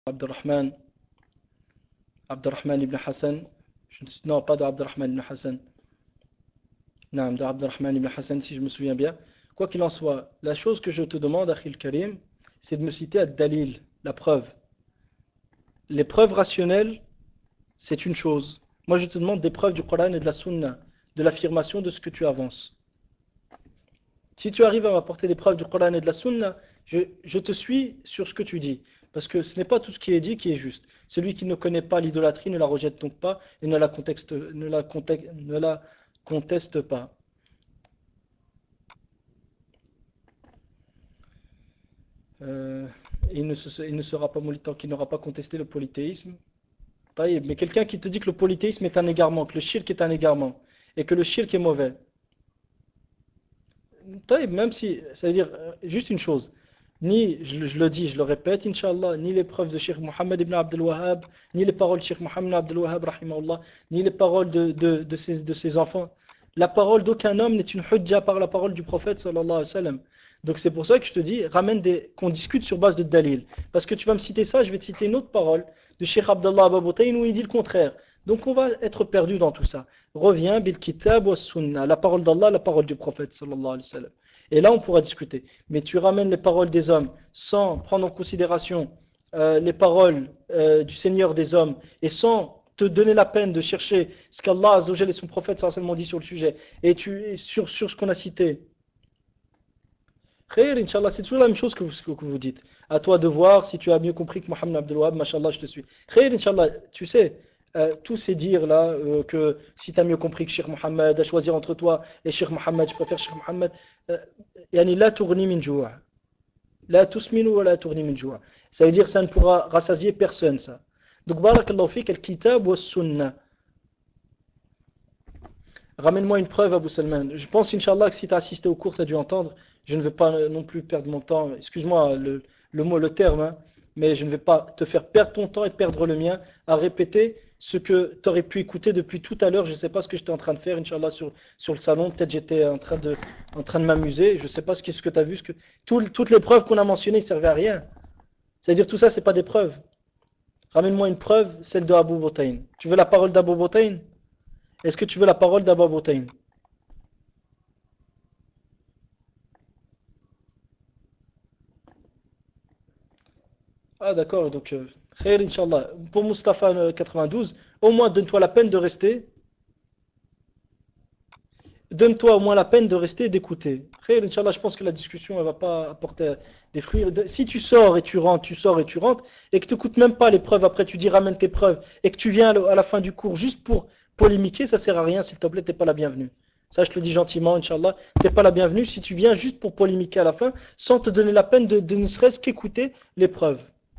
Abdurrahman, Abdurrahman ibn Hassan. Non, pas de Abdurrahman ibn Hassan. Non, de Abdurrahman ibn Hassan, si je me souviens bien. Quoi qu'il en soit, la chose que je te demande, Akhil Karim, c'est de me citer ad-dalil, la preuve. Les preuves rationnelles, c'est une chose. Moi, je te demande des preuves du Coran et de la Sunna, de l'affirmation de ce que tu avances. Si tu arrives à m'apporter des preuves du Coran et de la Sunna, je te suis sur ce que tu dis. Parce que ce n'est pas tout ce qui est dit qui est juste. Celui qui ne connaît pas l'idolâtrie ne la rejette donc pas et ne la conteste pas. Euh, il ne sera pas maudit tant qu'il n'aura pas contesté le polythéisme. Taïb. Mais quelqu'un qui te dit que le polythéisme est un égarement, que le shirk est un égarement, et que le shirk est mauvais. Taïb, même si, ça veut dire juste une chose. Ni, je le dis, je le répète, Inch'Allah, ni les preuves de Cheikh Mohammed ibn Abdel Wahhab, ni les paroles de Cheikh Mohammed ibn Abdel Wahhab, rahimahullah, ni les paroles de ses enfants. La parole d'aucun homme n'est une hujja par la parole du prophète, sallallahu alayhi wa sallam. Donc c'est pour ça que je te dis, qu'on discute sur base de dalil. Parce que tu vas me citer ça, je vais te citer une autre parole de Cheikh Abdallah Ababoutayn où il dit le contraire. Donc on va être perdu dans tout ça. Reviens, bil kitab wa sunnah, la parole d'Allah, la parole du prophète, sallallahu alayhi wa sallam. Et là, on pourra discuter. Mais tu ramènes les paroles des hommes sans prendre en considération les paroles du Seigneur des hommes et sans te donner la peine de chercher ce qu'Allah Azzawajal et son prophète sallallahu dit sur le sujet et sur ce qu'on a cité. Khair, Inch'Allah, c'est toujours la même chose que vous dites. À toi de voir si tu as mieux compris que Mohammed Abdel Wahhab, Mashallah, je te suis. Khair, Inch'Allah, tu sais, tous ces dires là, que si tu as mieux compris que Cheikh Mohammed, à choisir entre toi et Cheikh Mohammed, je préfère Cheikh Mohammed, yani la tourni min joua. La tusminu wa la tourni min joua. Ça veut dire ça ne pourra rassasier personne, ça. Donc, barakallahu fik, al-kitab wa sunnah. Ramène-moi une preuve, Abu Salman. Je pense, Inch'Allah, que si tu as assisté au cours, tu as dû entendre. Je ne vais pas non plus perdre mon temps. Excuse-moi le mot, le terme, hein, mais je ne vais pas te faire perdre ton temps et perdre le mien à répéter ce que tu aurais pu écouter depuis tout à l'heure. Je ne sais pas ce que j'étais en train de faire, Inch'Allah, sur le salon. Peut-être j'étais en train de m'amuser. Je ne sais pas ce que tu as vu. Toutes les preuves qu'on a mentionnées ne servaient à rien. C'est-à-dire, tout ça, ce n'est pas des preuves. Ramène-moi une preuve, celle de Abu Botayn. Tu veux la parole d'Abu Botayn? Est-ce que tu veux la parole d'Abu Botayn? Ah d'accord, donc khair Inch'Allah. Pour Mustafa 92, au moins donne-toi la peine de rester. Donne-toi au moins la peine de rester et d'écouter. Khair Inch'Allah, je pense que la discussion elle va pas apporter des fruits. Si tu sors et tu rentres, tu sors et tu rentres, et que tu n'écoutes même pas les preuves, après tu dis ramène tes preuves, et que tu viens à la fin du cours juste pour polémiquer, ça sert à rien, s'il te plaît, t'es pas la bienvenue. Ça, je te le dis gentiment, Inch'Allah, t'es pas la bienvenue si tu viens juste pour polémiquer à la fin, sans te donner la peine de ne serait-ce qu'écouter les preuves.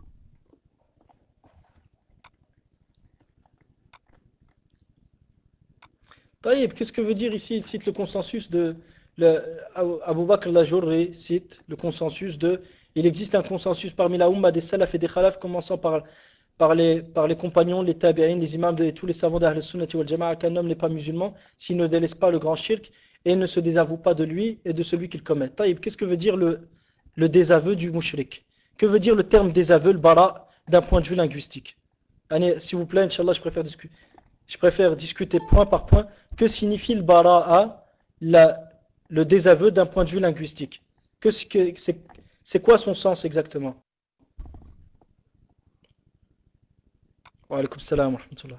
Taïb, qu'est-ce que veut dire ici? Il cite le consensus de Abu Bakr al-Ajurri cite le consensus de il existe un consensus parmi la Ummah des Salaf et des Khalaf, commençant par les compagnons, les tabi'in, les imams et tous les savants d'Ahl Sunnati wal Jama'a, qu'un homme n'est pas musulman s'il ne délaisse pas le grand shirk et ne se désavoue pas de lui et de celui qu'il commet. Taïb, qu'est-ce que veut dire le désaveu du mushrik? Que veut dire le terme désaveu, le bara, d'un point de vue linguistique? Allez, s'il vous plaît, Inch'Allah, je préfère discuter point par point. Que signifie le bara'a, le désaveu d'un point de vue linguistique? C'est quoi son sens exactement? Wa alaykoum salam wa rahmatullah.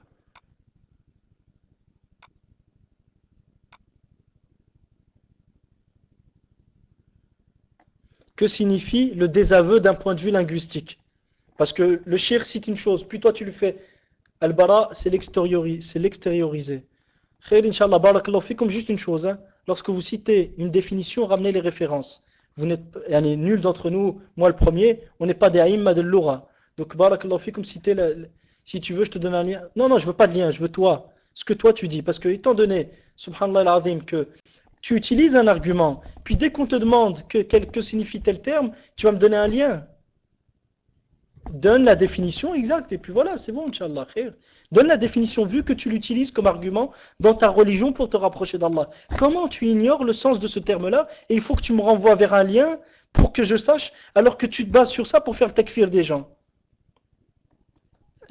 Que signifie le désaveu d'un point de vue linguistique? Parce que le shirk cite une chose, puis toi tu le fais. Al-bara, c'est l'extérioriser. Khair, Inch'Allah, barakallahu fikum, juste une chose, hein. Lorsque vous citez une définition, ramenez les références. Vous n'êtes, yani, nul d'entre nous, moi le premier, on n'est pas des aïmma de l'oura. Donc, barakallahu fikum, si tu veux, je te donne un lien. Non, non, je veux pas de lien, je veux toi. Ce que toi tu dis. Parce que, étant donné, subhanallah al-azim, que tu utilises un argument, puis dès qu'on te demande que signifie tel terme, tu vas me donner un lien. Donne la définition exacte, et puis voilà, c'est bon, Inch'Allah, khair. Donne la définition, vu que tu l'utilises comme argument dans ta religion pour te rapprocher d'Allah. Comment tu ignores le sens de ce terme-là, et il faut que tu me renvoies vers un lien pour que je sache, alors que tu te bases sur ça pour faire le takfir des gens.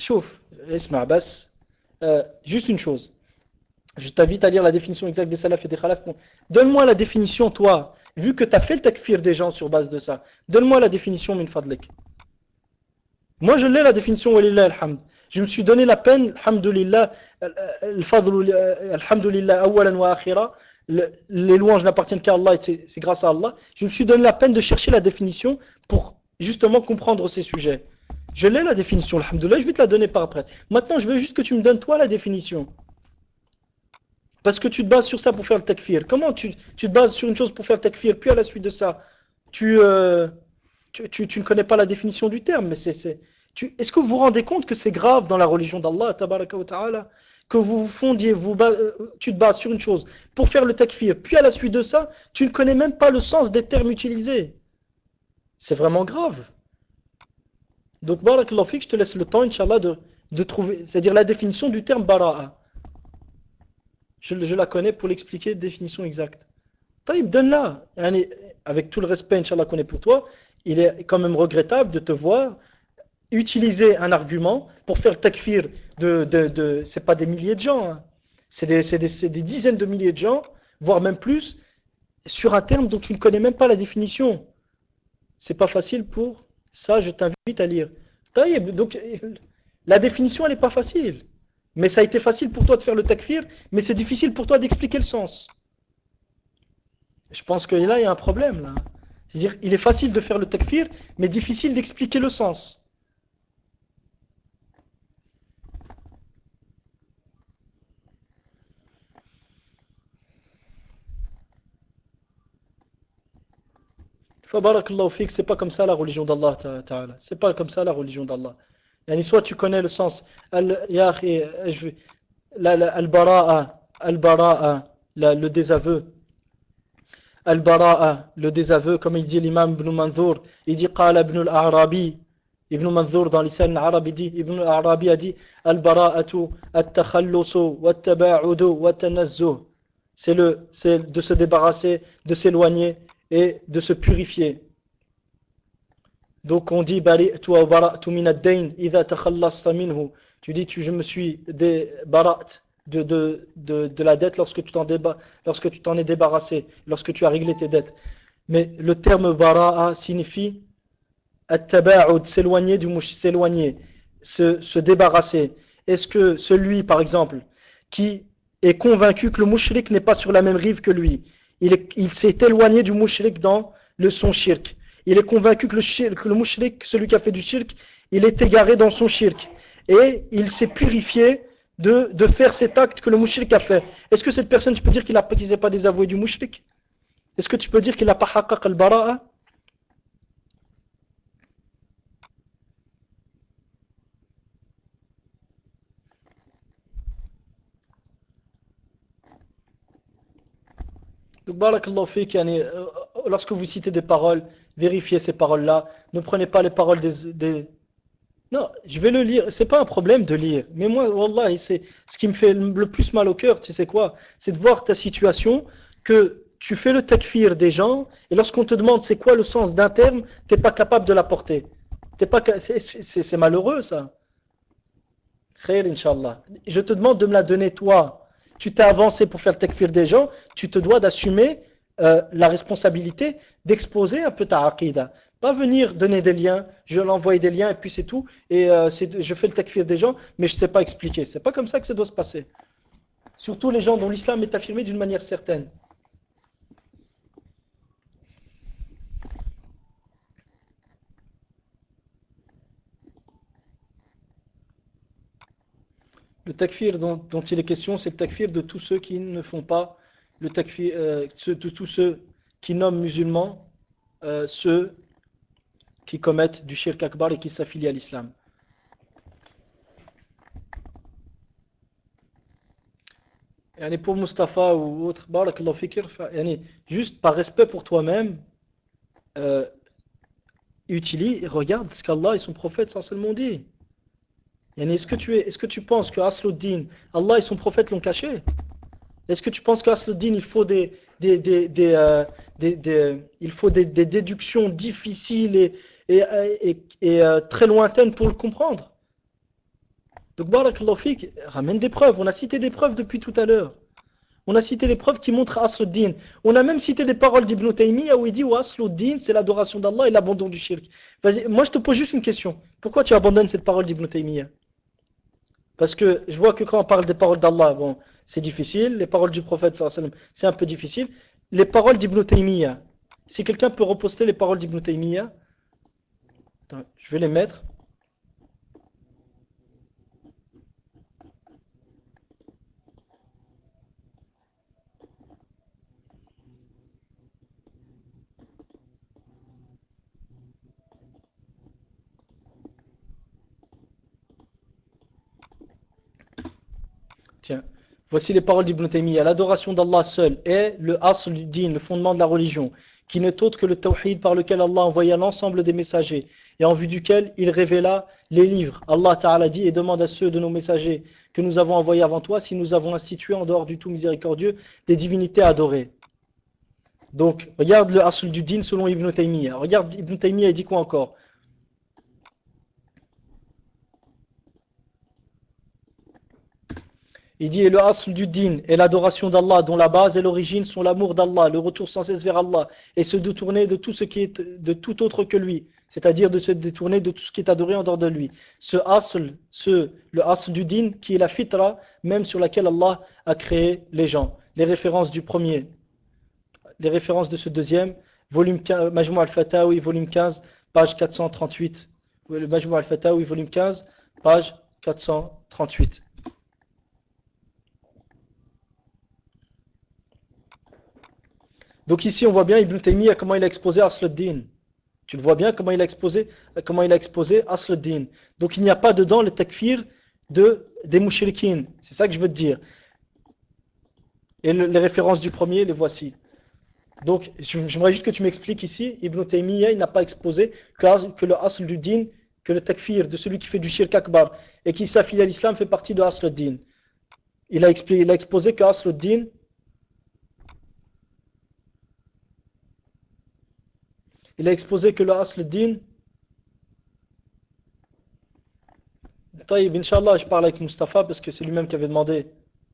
Chouf, اسمع بس. Juste une chose. Je t'invite à lire la définition exacte des salaf et des khalaf. Bon, donne-moi la définition, toi, vu que tu as fait le takfir des gens sur base de ça. Donne-moi la définition, min fadlik. Moi, je l'ai la définition, walillah alhamd. Je me suis donné la peine, alhamdulillah, alhamdulillah, awalan wa akhira. Les louanges n'appartiennent qu'à Allah et c'est grâce à Allah. Je me suis donné la peine de chercher la définition pour justement comprendre ces sujets. Je l'ai la définition, alhamdulillah, je vais te la donner par après. Maintenant, je veux juste que tu me donnes toi la définition. Parce que tu te bases sur ça pour faire le takfir. Comment tu te bases sur une chose pour faire le takfir, puis à la suite de ça, tu, euh, tu ne connais pas la définition du terme, mais est-ce que vous vous rendez compte que c'est grave dans la religion d'Allah, tabaraka wa ta'ala, que vous vous fondiez, tu te bases sur une chose pour faire le takfir, puis à la suite de ça, tu ne connais même pas le sens des termes utilisés. C'est vraiment grave. Donc, barakallahu fik, je te laisse le temps, Inch'Allah, de trouver, c'est-à-dire la définition du terme bara'a. Je la connais pour l'expliquer, définition exacte. Taïb, donne-la. Avec tout le respect, Inch'Allah, qu'on est pour toi, il est quand même regrettable de te voir utiliser un argument pour faire le takfir c'est pas des milliers de gens, hein. C'est des dizaines de milliers de gens, voire même plus, sur un terme dont tu ne connais même pas la définition. C'est pas facile pour ça, je t'invite à lire. Taïb, donc, la définition, elle n'est pas facile. Mais ça a été facile pour toi de faire le takfir, mais c'est difficile pour toi d'expliquer le sens. Je pense que là, il y a un problème, là. C'est-à-dire, il est facile de faire le takfir, mais difficile d'expliquer le sens. Fabarakallahu fik, c'est pas comme ça la religion d'Allah ta'ala. C'est pas comme ça la religion d'Allah. Yani soit tu connais le sens, ya akhi, al-bara'a, le désaveu. Al-bara'a, le désaveu, comme il dit l'imam Ibn Manzour, il dit qala ibn al-A'rabi, Ibn Manzour dans l'Islam arabe, il dit, Ibn al-Arabi a dit al-bara'atu, at-takhallusu, wat-taba'udu, wat-tanazzuh. C'est de se débarrasser, de s'éloigner et de se purifier. Donc on dit bari'tu wa bara'tu min ad-dayn idha takhallasta minhu. Tu dis je me suis barat de la dette lorsque tu t'en es débarrassé, lorsque tu as réglé tes dettes. Mais le terme bara'a signifie at-taba'ud, s'éloigner s'éloigner, se débarrasser. Est-ce que celui par exemple qui est convaincu que le mouchrik n'est pas sur la même rive que lui, il s'est éloigné du mouchrik dans son shirk. Il est convaincu que le mouchrik, celui qui a fait du shirk, il est égaré dans son shirk. Et il s'est purifié de faire cet acte que le mouchrik a fait. Est-ce que cette personne, tu peux dire qu'il ne s'est pas désavoué du mouchrik? Est-ce que tu peux dire qu'il n'a pas haqqaq al-bara'a? Donc, barakallahu fik, lorsque vous citez des paroles, vérifiez ces paroles-là. Ne prenez pas les paroles Non, je vais le lire. C'est pas un problème de lire. Mais moi, wallah, c'est ce qui me fait le plus mal au cœur, tu sais quoi? C'est de voir ta situation, que tu fais le takfir des gens, et lorsqu'on te demande c'est quoi le sens d'un terme, t'es pas capable de l'apporter. C'est malheureux, ça. Khair, Inch'Allah. Je te demande de me la donner toi. Tu t'es avancé pour faire le takfir des gens, tu te dois d'assumer la responsabilité d'exposer un peu ta aqidah. Pas venir donner des liens, je vais l'envoyer des liens et puis c'est tout. Et je fais le takfir des gens, mais je ne sais pas expliquer. C'est pas comme ça que ça doit se passer. Surtout les gens dont l'islam est affirmé d'une manière certaine. Le takfir dont il est question, c'est le takfir de tous ceux qui ne font pas le takfir, de tous ceux qui nomment musulmans, ceux qui commettent du shirk akbar et qui s'affilient à l'islam. Yani pour Mustapha ou autre, barakallahu fikr, juste par respect pour toi-même, euh, utilise, regarde ce qu'Allah et son prophète sans seulement dit. Est-ce que tu penses que Asluddin, Allah et son prophète l'ont caché? Est-ce que tu penses qu'Asluddin, il faut il faut des déductions difficiles et très lointaines pour le comprendre? Donc, barakallahu fik, ramène des preuves. On a cité des preuves depuis tout à l'heure. On a cité les preuves qui montrent Asl din. On a même cité des paroles d'Ibn Taymiyyah où il dit Asl din, c'est l'adoration d'Allah et l'abandon du shirk. Vas-y, moi je te pose juste une question. Pourquoi tu abandonnes cette parole d'Ibn Taymiyyah? Parce que je vois que quand on parle des paroles d'Allah, bon, c'est difficile. Les paroles du prophète, c'est un peu difficile. Les paroles d'Ibn Taymiyyah. Si quelqu'un peut reposter les paroles d'Ibn Taymiyyah, attends, je vais les mettre. Tiens, voici les paroles d'Ibn Taymiyyah. L'adoration d'Allah seul est le asl du din, le fondement de la religion, qui n'est autre que le tawhid par lequel Allah envoya l'ensemble des messagers et en vue duquel il révéla les livres. Allah Ta'ala dit et demande à ceux de nos messagers que nous avons envoyés avant toi si nous avons institué en dehors du tout miséricordieux des divinités adorées. Donc, regarde le asl du din selon Ibn Taymiyyah. Regarde Ibn Taymiyyah, il dit quoi encore? Il dit, et le asl du din est l'adoration d'Allah, dont la base et l'origine sont l'amour d'Allah, le retour sans cesse vers Allah, et se détourner de tout ce qui est de tout autre que lui, c'est-à-dire de se détourner de tout ce qui est adoré en dehors de lui. Le asl du din, qui est la fitra, même sur laquelle Allah a créé les gens. Les références du premier, les références de ce deuxième, volume 15, Majmou al-Fatawi, volume 15, page 438. Le Majmou al-Fatawi, volume 15, page 438. Donc ici, on voit bien Ibn Taymiyyah comment il a exposé Asl-ad-Din. Tu le vois bien comment il a exposé Asl-ad-Din. Donc il n'y a pas dedans le takfir des mouchriquines. C'est ça que je veux te dire. Et les références du premier, les voici. Donc j'aimerais juste que tu m'expliques ici, Ibn Taymiyyah, il n'a pas exposé que le Asl du Din, que le takfir de celui qui fait du shirk akbar et qui s'affilie à l'islam fait partie de Asl-ad-Din. Il a exposé que Asl-ad-Din, il a exposé que le Asl-ad-Din. Taïb, Inch'Allah, je parle avec Mustapha parce que c'est lui-même qui avait demandé.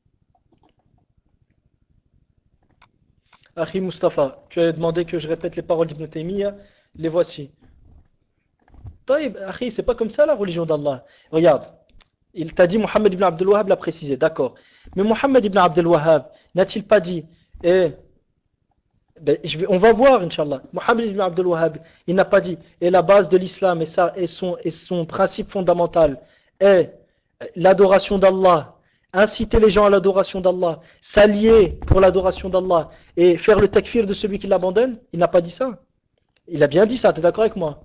Akhi Mustapha, tu avais demandé que je répète les paroles d'Ibn Taymiyyah, les voici. Taïb, Akhi, c'est pas comme ça la religion d'Allah. Regarde, il t'a dit Mohammed ibn Abdel Wahhab l'a précisé, d'accord. Mais Mohammed ibn Abdel Wahhab n'a-t-il pas dit, eh, ben, on va voir, Inch'Allah. Mohammed ibn Abdel Wahhab, il n'a pas dit, et la base de l'islam et son principe fondamental est l'adoration d'Allah, inciter les gens à l'adoration d'Allah, s'allier pour l'adoration d'Allah et faire le takfir de celui qui l'abandonne. Il n'a pas dit ça. Il a bien dit ça, tu es d'accord avec moi?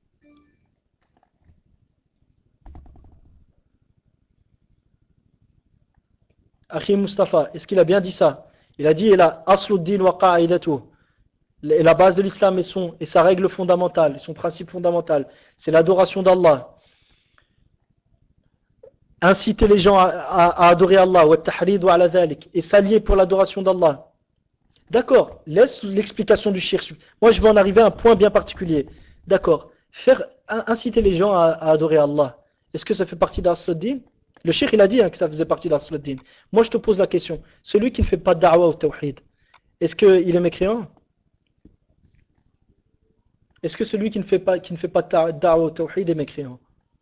Akhi Mustafa, est-ce qu'il a bien dit ça? Il a dit, il a asluddin wa qa'idatuh. Et la base de l'islam et sa règle fondamentale, son principe fondamental, c'est l'adoration d'Allah. Inciter les gens à adorer Allah et s'allier pour l'adoration d'Allah. D'accord, laisse l'explication du shirk. Moi, je veux en arriver à un point bien particulier. D'accord, inciter les gens à adorer Allah. Est-ce que ça fait partie d'Asluddin? Le shirk, il a dit que ça faisait partie d'Asluddin. Moi, je te pose la question. Celui qui ne fait pas de da'wa au tawhid, est-ce qu'il est mécréant? Est-ce que celui qui ne fait pas de da'wa au tawhid est mécréant?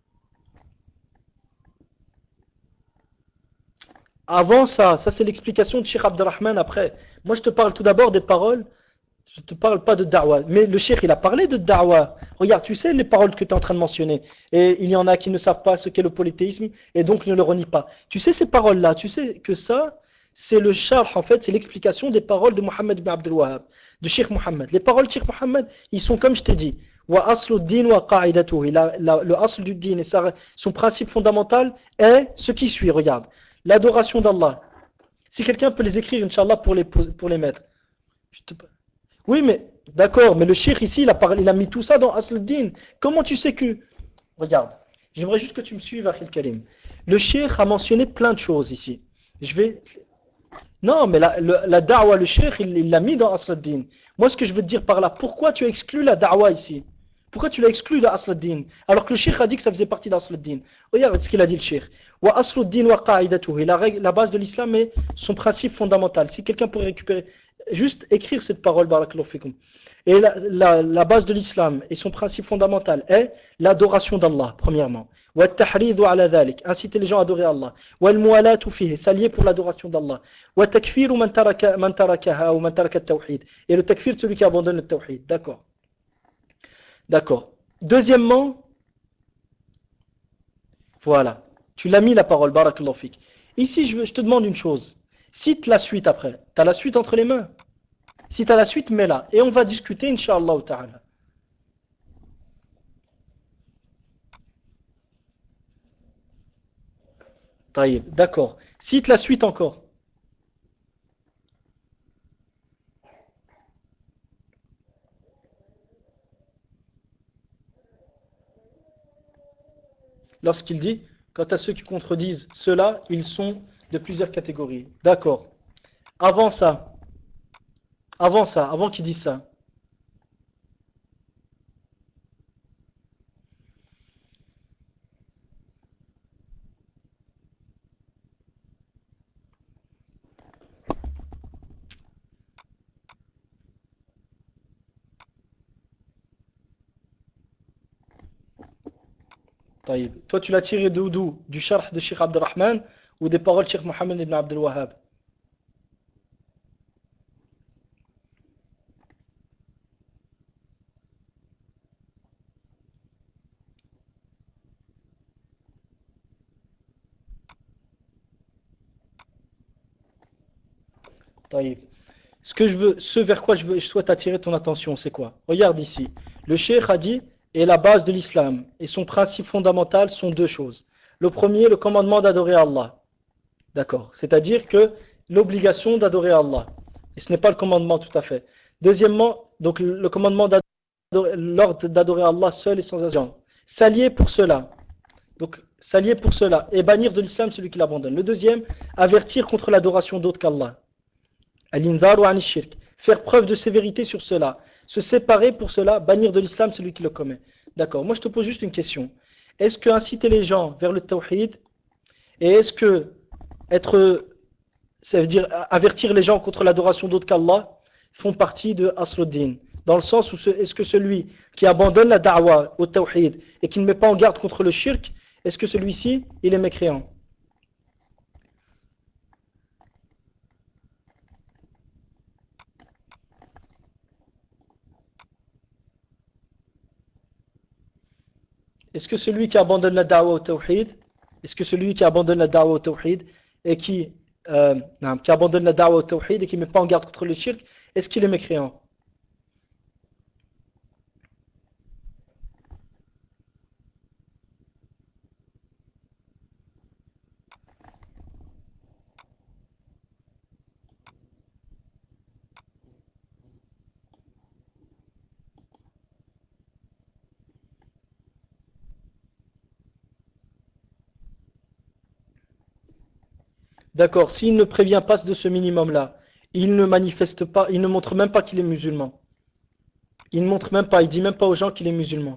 Avant ça, ça c'est l'explication de Sheikh Abdurrahman après. Moi, je te parle tout d'abord des paroles. Je ne te parle pas de da'wa. Mais le cheikh, il a parlé de da'wa. Regarde, tu sais les paroles que tu es en train de mentionner. Et il y en a qui ne savent pas ce qu'est le polythéisme et donc ne le renient pas. Tu sais ces paroles-là, tu sais que ça, c'est le charh, en fait, c'est l'explication des paroles de Mohammed ibn Abdul Wahhab, de Cheikh Mohammed. Les paroles de Cheikh Mohammed, ils sont comme je t'ai dit. Wa aslu din wa qa'idatuhu. Le asl du din et son principe fondamental est ce qui suit, regarde. L'adoration d'Allah. Si quelqu'un peut les écrire, Inch'Allah, pour les mettre. Je te... Oui, mais d'accord, mais le cheikh ici, il a mis tout ça dans Asl-Din. Comment tu sais que... Regarde, j'aimerais juste que tu me suives, Akhil Karim. Le cheikh a mentionné plein de choses ici. Je vais... Non, mais la da'wa, le cheikh, il l'a mis dans Asl-Din. Moi, ce que je veux te dire par là, pourquoi tu as exclu la da'wa ici? Pourquoi tu l'as exclu de Asl ad-Din? Alors que le Cheikh a dit que ça faisait partie d'Asl ad-Din. Regarde ce qu'il a dit le Cheikh. Wa Asl ad-Din wa qa'idatuhu. La base de l'islam est son principe fondamental. Si quelqu'un pourrait récupérer, juste écrire cette parole, barakallahu fikum. Et la base de l'islam et son principe fondamental est l'adoration d'Allah, premièrement. Wa tahridhu ala dhalik. Inciter les gens à adorer Allah. Wa al-muwalatu fihi. S'allier pour l'adoration d'Allah. Wa takfiru man tarakaha ou man taraka at-tawhid. Et le takfir de celui qui abandonne le tawhid. D'accord. D'accord. Deuxièmement, voilà. Tu l'as mis la parole, barakallahu fik. Ici, je te demande une chose. Cite la suite après. Tu as la suite entre les mains. Si tu as la suite, mets-la. Et on va discuter, Inch'Allah ta'ala. Taïb, d'accord. Cite la suite encore. Lorsqu'il dit, quant à ceux qui contredisent cela, ils sont de plusieurs catégories. D'accord. Avant ça, avant qu'il dise ça. Taïb. Toi, tu l'as tiré d'où? Du sharh de Sheikh Abdurrahman ou des paroles de Sheikh Mohammed ibn Abdul Wahhab? Taïb. Ce vers quoi je souhaite attirer ton attention, c'est quoi? Regarde ici. Le cheikh a dit, et la base de l'islam, et son principe fondamental sont deux choses. Le premier, le commandement d'adorer Allah. D'accord. C'est-à-dire que l'obligation d'adorer Allah. Et ce n'est pas le commandement tout à fait. Deuxièmement, donc le commandement d'adorer, l'ordre d'adorer Allah seul et sans agent. S'allier pour cela. Donc, s'allier pour cela. Et bannir de l'islam celui qui l'abandonne. Le deuxième, avertir contre l'adoration d'autre qu'Allah. Al-Indhar ou Anishirk. Faire preuve de sévérité sur cela. Se séparer pour cela, bannir de l'islam celui qui le commet. D'accord. Moi, je te pose juste une question. Est-ce que inciter les gens vers le tawhid et est-ce que être, ça veut dire avertir les gens contre l'adoration d'autre qu'Allah font partie de Asluddin? Dans le sens où est-ce que celui qui abandonne la da'wa au tawhid et qui ne met pas en garde contre le shirk, est-ce que celui-ci, il est mécréant? Est-ce que celui qui abandonne la da'wa au tawhid, est-ce que celui qui abandonne la da'wa au tawhid et qui abandonne la da'wa au tawhid et qui ne met pas en garde contre le shirk, est-ce qu'il est mécréant? D'accord, s'il ne prévient pas de ce minimum-là, il ne manifeste pas, il ne montre même pas qu'il est musulman. Il ne montre même pas, il dit même pas aux gens qu'il est musulman.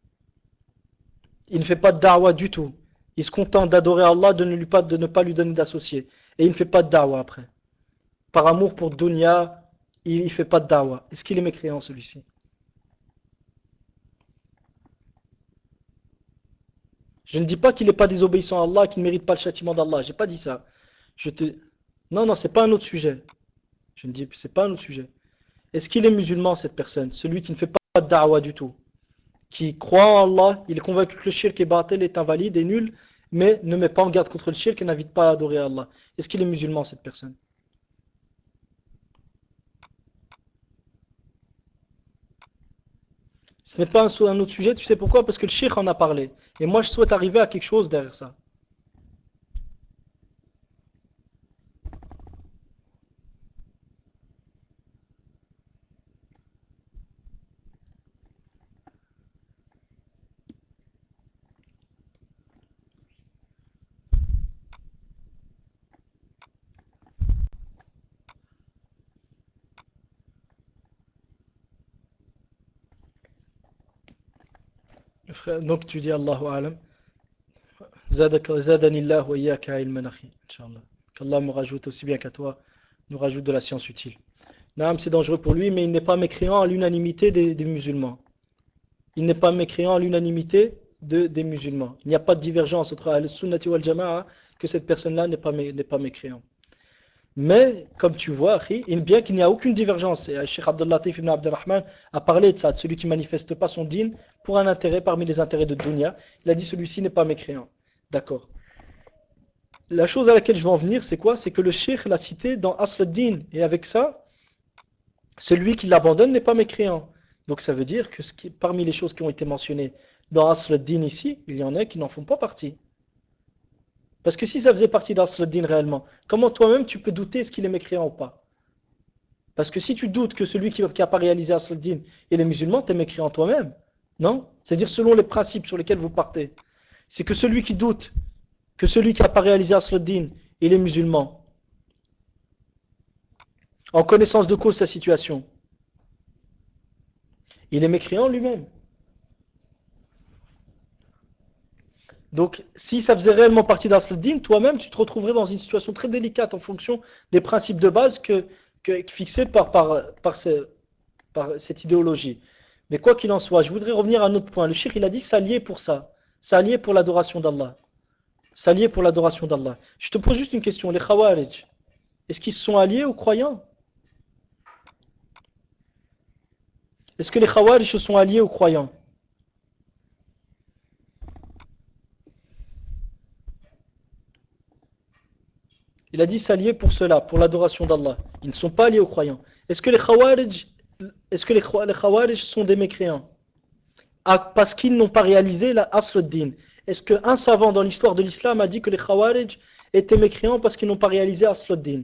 Il ne fait pas de da'wah du tout. Il se contente d'adorer Allah, de ne pas lui donner d'associé. Et il ne fait pas de da'wah après. Par amour pour dunya, il ne fait pas de da'wah. Est-ce qu'il est mécréant celui-ci? Je ne dis pas qu'il n'est pas désobéissant à Allah, qu'il ne mérite pas le châtiment d'Allah. J'ai pas dit ça. Je te... Non, non, c'est pas un autre sujet. Je ne dis, c'est pas un autre sujet. Est-ce qu'il est musulman cette personne? Celui qui ne fait pas de da'wah du tout. Qui croit en Allah, il est convaincu que le shirk et batil est invalide et nul, mais ne met pas en garde contre le shirk et n'invite pas à adorer Allah. Est-ce qu'il est musulman cette personne? Ce n'est pas un autre sujet, tu sais pourquoi? Parce que le shirk en a parlé. Et moi je souhaite arriver à quelque chose derrière ça. Frère, donc tu dis Allahu Alam. Zadanillah wa iyaka ilman akhi, Inch'Allah. Qu'Allah me rajoute aussi bien qu'à toi, nous rajoute de la science utile. Naam, c'est dangereux pour lui, mais il n'est pas mécréant à l'unanimité des musulmans. Il n'est pas mécréant à l'unanimité des musulmans. Il n'y a pas de divergence entre Al-Sunnati wal Jama'a que cette personne-là n'est pas mécréant. Mais, comme tu vois, bien qu'il n'y a aucune divergence, et Cheikh Abdel Latif ibn Abdelrahman a parlé de ça, de celui qui ne manifeste pas son dîn pour un intérêt parmi les intérêts de dunya, il a dit celui-ci n'est pas mécréant. D'accord. La chose à laquelle je veux en venir, c'est quoi? C'est que le Cheikh l'a cité dans Asl ad-Din, et avec ça, celui qui l'abandonne n'est pas mécréant. Donc ça veut dire que parmi les choses qui ont été mentionnées dans Asl ad-Din ici, il y en a qui n'en font pas partie. Parce que si ça faisait partie d'Asl ad-Din réellement, comment toi-même tu peux douter est-ce qu'il est mécréant ou pas? Parce que si tu doutes que celui qui n'a pas réalisé Asl ad-Din est les musulmans, tu es mécréant toi-même. Non? C'est-à-dire selon les principes sur lesquels vous partez. C'est que celui qui doute que celui qui n'a pas réalisé Asl ad-Din est les musulmans, en connaissance de cause sa situation, il est mécréant lui-même. Donc, si ça faisait réellement partie d'Asl ad-Din, toi-même, tu te retrouverais dans une situation très délicate en fonction des principes de base fixés par cette idéologie. Mais quoi qu'il en soit, je voudrais revenir à un autre point. Le shirk, il a dit s'allier pour ça. S'allier pour l'adoration d'Allah. S'allier pour l'adoration d'Allah. Je te pose juste une question. Les Khawarij, est-ce qu'ils se sont alliés aux croyants? Est-ce que les Khawarij se sont alliés aux croyants? Il a dit s'allier pour cela, pour l'adoration d'Allah. Ils ne sont pas alliés aux croyants. Est-ce que les Khawarij, les Khawarij sont des mécréants? Parce qu'ils n'ont pas réalisé la Asl ad-Din. Est-ce qu'un savant dans l'histoire de l'islam a dit que les Khawarij étaient mécréants parce qu'ils n'ont pas réalisé Asl ad-Din?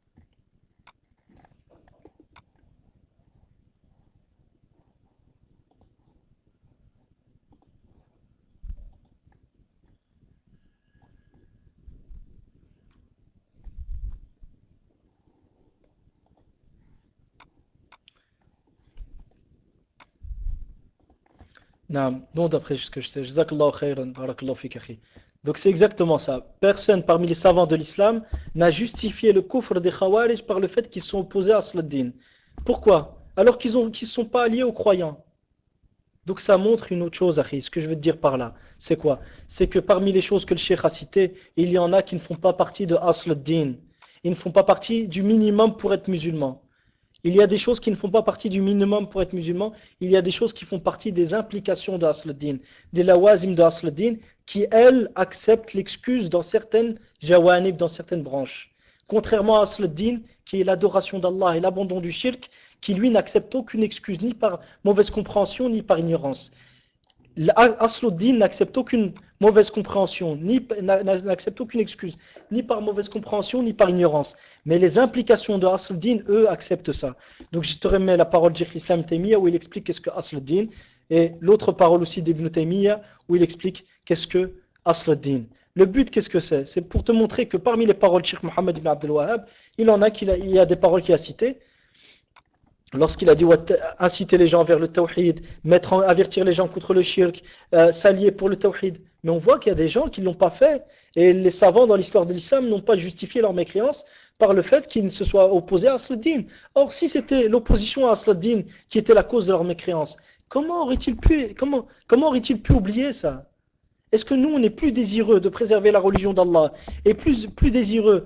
Non, d'après ce que je sais. Jazakallahu khayran, barakallahu fik akhi. Donc c'est exactement ça. Personne parmi les savants de l'islam n'a justifié le kufr des Khawarij par le fait qu'ils sont opposés à Asl ad-Din. Pourquoi? Alors qu'ils ne sont pas alliés aux croyants. Donc ça montre une autre chose, Akhi. Ce que je veux te dire par là, c'est quoi? C'est que parmi les choses que le Cheikh a citées, il y en a qui ne font pas partie de Asl ad-Din. Ils ne font pas partie du minimum pour être musulmans. Il y a des choses qui ne font pas partie du minimum pour être musulman. Il y a des choses qui font partie des implications de Asl ad-Din, des lawazim de Asl ad-Din, qui, elles, acceptent l'excuse dans certaines jawanib, dans certaines branches. Contrairement à Asl ad-Din, qui est l'adoration d'Allah et l'abandon du shirk, qui lui n'accepte aucune excuse, ni par mauvaise compréhension, ni par ignorance. Asluddin n'accepte aucune mauvaise compréhension, n'accepte aucune excuse, ni par mauvaise compréhension, ni par ignorance. Mais les implications de Asluddin, eux, acceptent ça. Donc je te remets la parole de Cheikh Islam Taymiyyah où il explique qu'est-ce que Asluddin, et l'autre parole aussi d'Ibn Taymiyyah où il explique qu'est-ce que Asluddin. Le but, qu'est-ce que c'est? C'est pour te montrer que parmi les paroles de Cheikh Mohammed ibn Abdel Wahhab, il y a des paroles qu'il a citées, lorsqu'il a dit inciter les gens vers le tawhid, avertir les gens contre le shirk, s'allier pour le tawhid. Mais on voit qu'il y a des gens qui ne l'ont pas fait. Et les savants dans l'histoire de l'islam n'ont pas justifié leur mécréance par le fait qu'ils se soient opposés à Asl-ad-Din. Or, si c'était l'opposition à Asl-ad-Din qui était la cause de leur mécréance, comment aurait-il pu oublier ça? Est-ce que nous, on est plus désireux de préserver la religion d'Allah et plus désireux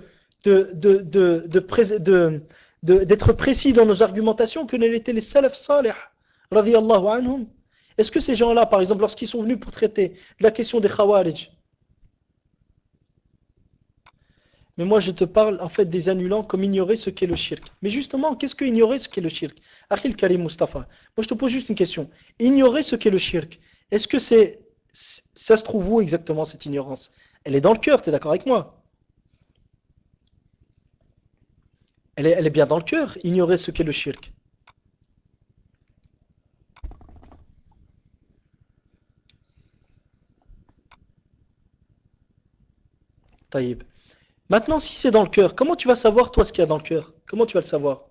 d'être précis dans nos argumentations que ne l'étaient les salaf salih, radiyallahu anhum? Est-ce que ces gens-là, par exemple, lorsqu'ils sont venus pour traiter de la question des khawarij, mais moi je te parle en fait des annulants comme ignorer ce qu'est le shirk. Mais justement, qu'est-ce que ignorer ce qu'est le shirk? Akhil Karim Mustafa, moi je te pose juste une question. Ignorer ce qu'est le shirk, est-ce que ça se trouve où exactement cette ignorance? Elle est dans le cœur, tu es d'accord avec moi? Elle est bien dans le cœur, ignorer ce qu'est le shirk. Taïb. Maintenant, si c'est dans le cœur, comment tu vas savoir toi ce qu'il y a dans le cœur? Comment tu vas le savoir?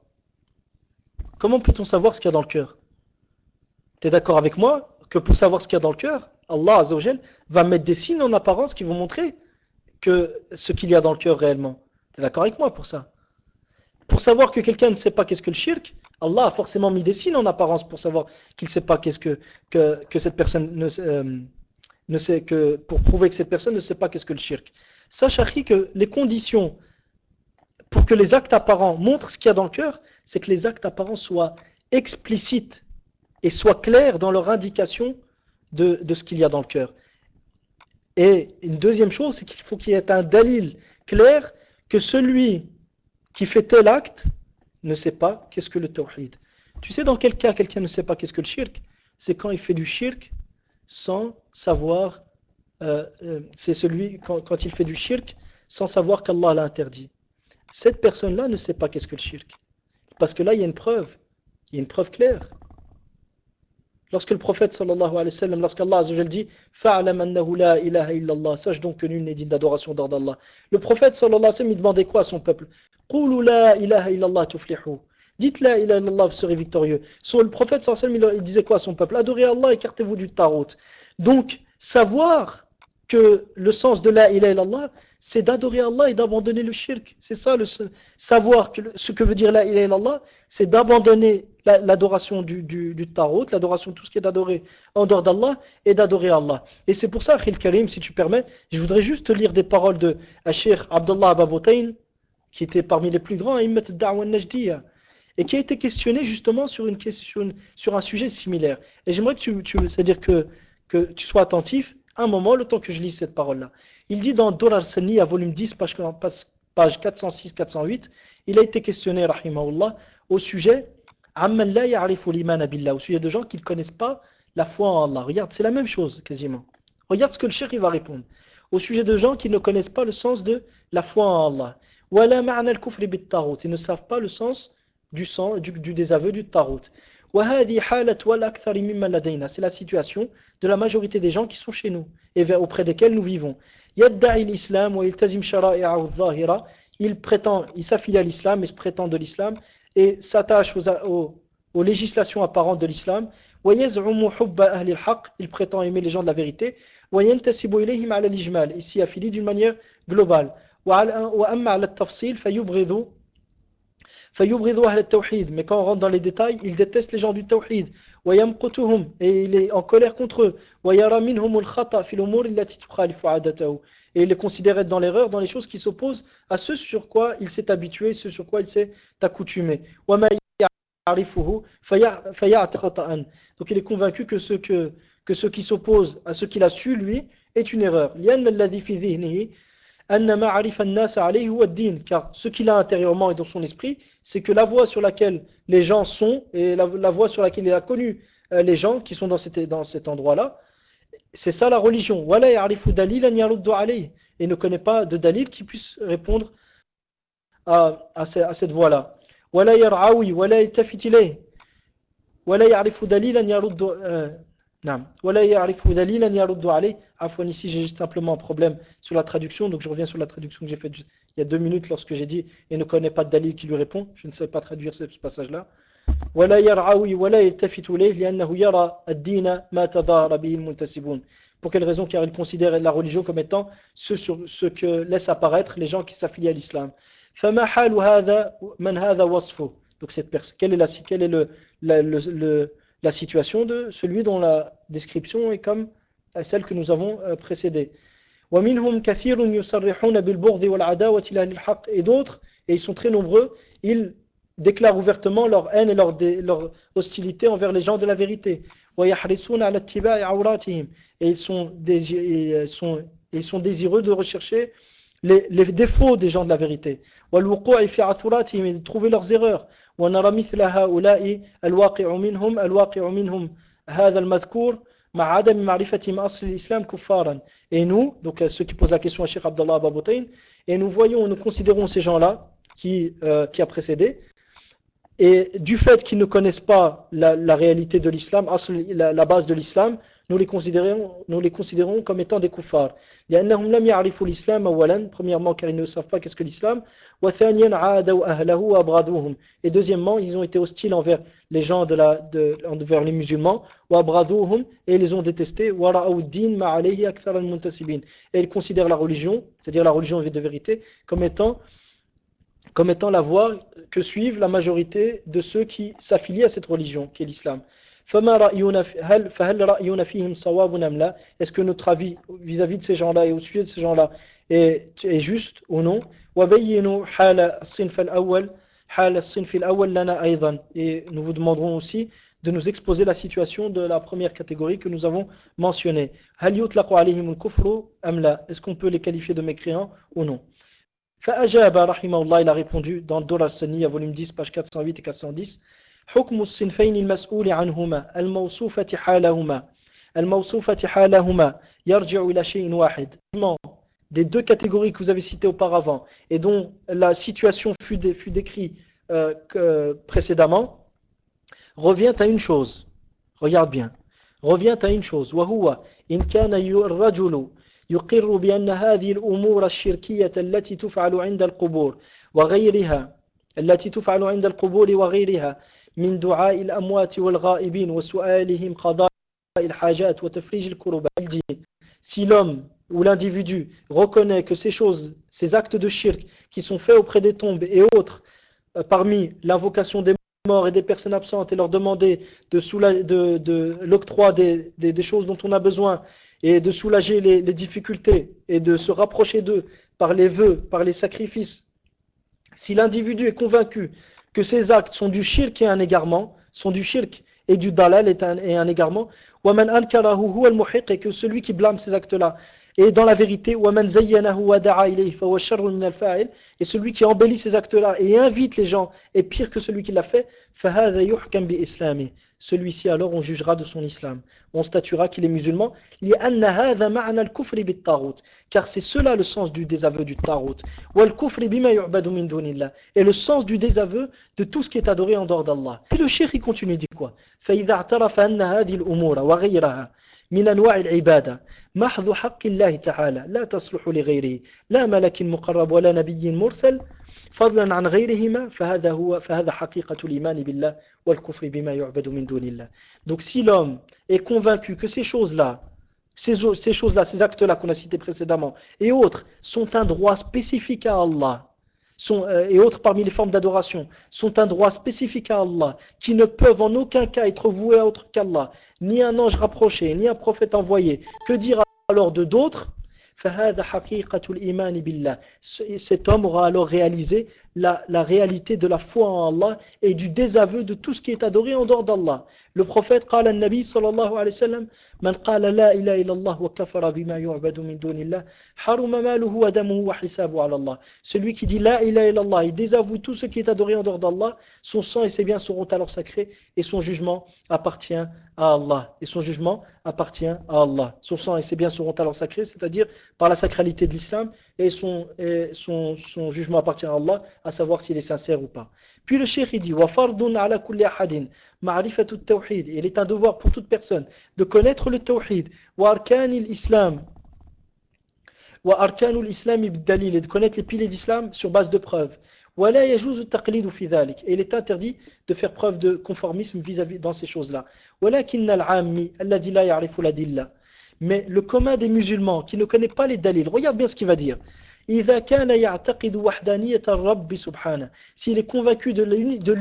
Comment peut-on savoir ce qu'il y a dans le cœur? Tu es d'accord avec moi que pour savoir ce qu'il y a dans le cœur, Allah Azza wa Jal va mettre des signes en apparence qui vont montrer que ce qu'il y a dans le cœur réellement. Tu es d'accord avec moi pour ça? Pour savoir que quelqu'un ne sait pas qu'est-ce que le shirk, Allah a forcément mis des signes en apparence pour savoir qu'il ne sait pas qu'est-ce que cette personne ne sait que pour prouver que cette personne ne sait pas qu'est-ce que le shirk. Sache Akhi, que les conditions pour que les actes apparents montrent ce qu'il y a dans le cœur, c'est que les actes apparents soient explicites et soient clairs dans leur indication de ce qu'il y a dans le cœur. Et une deuxième chose, c'est qu'il faut qu'il y ait un dalil clair que celui qui fait tel acte ne sait pas qu'est-ce que le tawhid. Tu sais dans quel cas quelqu'un ne sait pas qu'est-ce que le shirk? C'est quand il fait du shirk sans savoir, c'est celui quand il fait du shirk sans savoir qu'Allah l'a interdit. Cette personne-là ne sait pas qu'est-ce que le shirk. Parce que là, il y a une preuve claire. Lorsque le prophète sallallahu alayhi wa sallam, lorsqu'Allah azza wa jalla dit fa'alam annahu la ilaha illallah, sache donc que nul n'est digne d'adoration hors d'Allah. Le prophète sallallahu alayhi wa sallam, il demandait quoi à son peuple? Qulu la ilaha illallah tuflihu. Dites la ilaha illallah, vous serez victorieux. Le prophète sallallahu alayhi wa sallam, il disait quoi à son peuple? Adorez Allah, écartez-vous du tarot. Donc, savoir que le sens de la ilaha illallah, c'est d'adorer Allah et d'abandonner le shirk. C'est ça, savoir que ce que veut dire la ilaha illallah, c'est d'abandonner l'adoration du tarot, l'adoration de tout ce qui est adoré en dehors d'Allah, et d'adorer Allah. Et c'est pour ça, Akhil Karim, si tu permets, je voudrais juste te lire des paroles de Cheikh Abdullah Babotain, qui était parmi les plus grands imams de Da'wa al-Najdiyya, et qui a été questionné justement sur sur un sujet similaire. Et j'aimerais c'est-à-dire que tu sois attentif un moment, le temps que je lis cette parole-là. Il dit dans Dur al-Sanniya, volume 10, page 406-408, il a été questionné, rahimahullah, au sujet Amman la ya'rifu l'imana billah, au sujet de gens qui ne connaissent pas la foi en Allah. Regarde, c'est la même chose quasiment. Regarde ce que le cheikh va répondre. Au sujet de gens qui ne connaissent pas le sens de la foi en Allah. Wala ma'na al-kufri bit-tarut, ils ne savent pas le sens du désaveu du tarut. وهذه حالة والأكثر ممن لدينا, c'est la situation de la majorité des gens qui sont chez nous et auprès desquels nous vivons. يدعي الإسلام ويلتزم شرائعه الظاهرة, il s'affilie à l'islam et se prétend de l'islam et s'attache aux législations apparentes de l'islam. ويزعم حب أهل الحق, il prétend aimer les gens de la vérité. وينتسب إليهم على الإجمال, il s'y affilie d'une manière globale. وأما على التفصيل فيبغض أهل التوحيد, mais quand on rentre dans les détails, il déteste les gens du tawhid. ويمقتهم, et il est en colère contre eux. ويرى منهم الخطأ في الأمور التي تخالف عادته, et il les considère être dans l'erreur dans les choses qui s'opposent à ce sur quoi il s'est habitué, ce sur quoi il s'est accoutumé. وما يعرفه فيعتقد خطأ, donc il est convaincu que ce qui s'oppose à ce qu'il a su lui est une erreur. لأن الذي في ذهنه car ce qu'il a intérieurement et dans son esprit, c'est que la voie sur laquelle les gens sont et la voie sur laquelle il a connu les gens qui sont dans cet endroit-là, c'est ça la religion. Et ne connaît pas de dalil qui puisse répondre à cette voie-là. ولا يعرف دليلا يرد نعم ولا يعرف دليلا يرد عليه عفوا, ici j'ai juste simplement un problème sur la traduction, donc je reviens sur la traduction que j'ai faite il y a 2 minutes lorsque j'ai dit et ne connaît pas de dalil qui lui répond, je ne sais pas traduire ce passage-là. ولا يرعوي ولا يلتفت إليه لأنه يرى الدين ما تظاهر به المنتسبون. Pour quelle raison? Car il considère la religion comme étant ce que laissent apparaître les gens qui s'affilient à l'islam. فما حال هذا من هذا وصفه, donc cette personne, quelle est la situation de celui dont la description est comme celle que nous avons précédée. ومنهم كثير يصرحون بالبغض والعداوة لأهل الحق, et d'autres, et ils sont très nombreux, ils déclarent ouvertement leur haine et leur hostilité envers les gens de la vérité. ويحرصون على اتباع عوراتهم, et ils sont désireux de rechercher les défauts des gens de la vérité. والوقوع في عثراتهم, et de trouver leurs erreurs. ونرى مثل هؤلاء الواقع منهم هذا المذكور مع عدم معرفتهم أصل الإسلام كفارا. Et nous, donc ceux qui posent la question à Cheikh Abdallah Babotain, et nous considérons ces gens-là qui a précédé, Et du fait qu'ils ne connaissent pas la réalité de l'islam, la base de l'islam, nous les considérons comme étant des kuffars. لأنهم لم يعرفوا الإسلام أولا, premièrement car ils ne savent pas qu'est-ce que l'islam, وثانيا عادوا أهله وأبغضوهم. Et deuxièmement, ils ont été hostiles envers les gens envers les musulmans, وأبغضوهم, et ils les ont détestés, ورأوا الدين ما عليه أكثر المنتسبين. Et ils considèrent la religion, c'est-à-dire la religion de vérité, comme étant la voie que suivent la majorité de ceux qui s'affilient à cette religion, qui est l'islam. Est-ce que notre avis vis-à-vis de ces gens-là et au sujet de ces gens-là est juste ou non? Et nous vous demanderons aussi de nous exposer la situation de la première catégorie que nous avons mentionnée. Est-ce qu'on peut les qualifier de mécréants ou non? فأجاب رحمه الله, il a répondu dans Dolar Saniya, volume 10, page 408 et 410. حكم الصنفين المسؤول عنهما الموصوفة حالهما يرجع إلى شيء واحد. Des deux catégories que vous avez citées auparavant et dont la situation fut décrite précédemment, revient à une chose. Regarde bien. Revient à une chose. وهو إن كان الرجل يقر بأن هذه الأمور الشركية التي تفعل عند القبور وغيرها من دعاء الأموات والغائبين وسؤالهم قضاء الحاجات وتفريج الكربات. Il dit, si l'homme ou l'individu reconnaît que ces choses, ces actes de shirk qui sont faits auprès des tombes et autres, parmi l'invocation des morts et des personnes absentes et leur demander de l'octroi des choses dont on a besoin et de soulager les difficultés et de se rapprocher d'eux par les vœux, par les sacrifices, si l'individu est convaincu que ces actes sont du shirk et un égarement, sont du shirk et du dalal et un égarement, وَمَنْ أَنْكَرَهُ هُوَ الْمُحِقِّ, et que celui qui blâme ces actes-là est dans la vérité, وَمَنْ زَيَّنَهُ وَدَعَى إِلَيْهِ فَهُوَ شَرٌّ مِنَ الْفَاعِلِ, et celui qui embellit ces actes-là et invite les gens est pire que celui qui l'a fait, فَهَذَا يُحْكَمْ بِإِسْلَامِهِ, celui-ci alors on jugera de son islam, on statuera qu'il est musulman, لِأَنَّ هَذَا مَعْنَى الْكُفْرِ بِالطَّاغُوتِ, car c'est cela le sens du désaveu du tarout, وَالْكُفْرِ بِمَا يُعْبَدُ مِنْ دُونِ اللَّهِ, et le sens du désaveu de tout ce qui est adoré en dehors d'Allah. Puis le cheikh il continue, il dit quoi? فَإِذَا اعْتَرَفَ أَنَّ هَذِهِ الْأُمُورَ وَغَيْرَهَا من أنواع العبادة محض حق الله تعالى لا تصلح لغيره لا ملك مقرب ولا نبي مرسل فضلا عن غيرهما فهذا حقيقة الإيمان بالله والكفر بما يعبد من دون الله. Donc si l'homme est convaincu que ces choses-là, ces actes-là qu'on a cités précédemment et autres sont un droit spécifique à Allah, et autres parmi les formes d'adoration sont un droit spécifique à Allah, qui ne peuvent en aucun cas être voués à autre qu'Allah, ni un ange rapproché, ni un prophète envoyé, que dire alors de d'autres? فهذا حقيقة الإيمان بالله. Cet homme aura alors réalisé la réalité de la foi en Allah et du désaveu de tout ce qui est adoré en dehors d'Allah. Le prophète قال النبي صلى الله عليه وسلم من قال لا إله إلا الله وكفر بما يعبد من دون الله حرم ماله ودمه وحسابه على الله. Celui qui dit la ilaha illallah, il désavoue tout ce qui est adoré en dehors d'Allah, son sang et ses biens seront alors sacrés et son jugement appartient à Allah. Et son jugement appartient à Allah. Son sang et ses biens seront alors sacrés, c'est-à-dire par la sacralité de l'islam, et son jugement appartient à Allah, à savoir s'il est sincère ou pas. Puis le cheikh il dit وَفَرْضٌ عَلَى كُلِّ أَحَدٍ مَعْرِفَةُ التَّوْحِيدِ, il est un devoir pour toute personne de connaître le tawhid, وَأَرْكَانِ الإسلام وأركان الإسلام بالدليل, et de connaître les piliers d'islam sur base de preuves. ولا يجوز التقليد في ذلك, et il est interdit de faire preuve de conformisme vis-à-vis dans ces choses-là. ولكن العامي الذي لا يعرف الأدلة, mais le commun des musulmans qui ne connaît pas les dalils, regarde bien ce qu'il va dire. إذا كان يعتقد وحدانية الرب سبحانه, s'il est convaincu de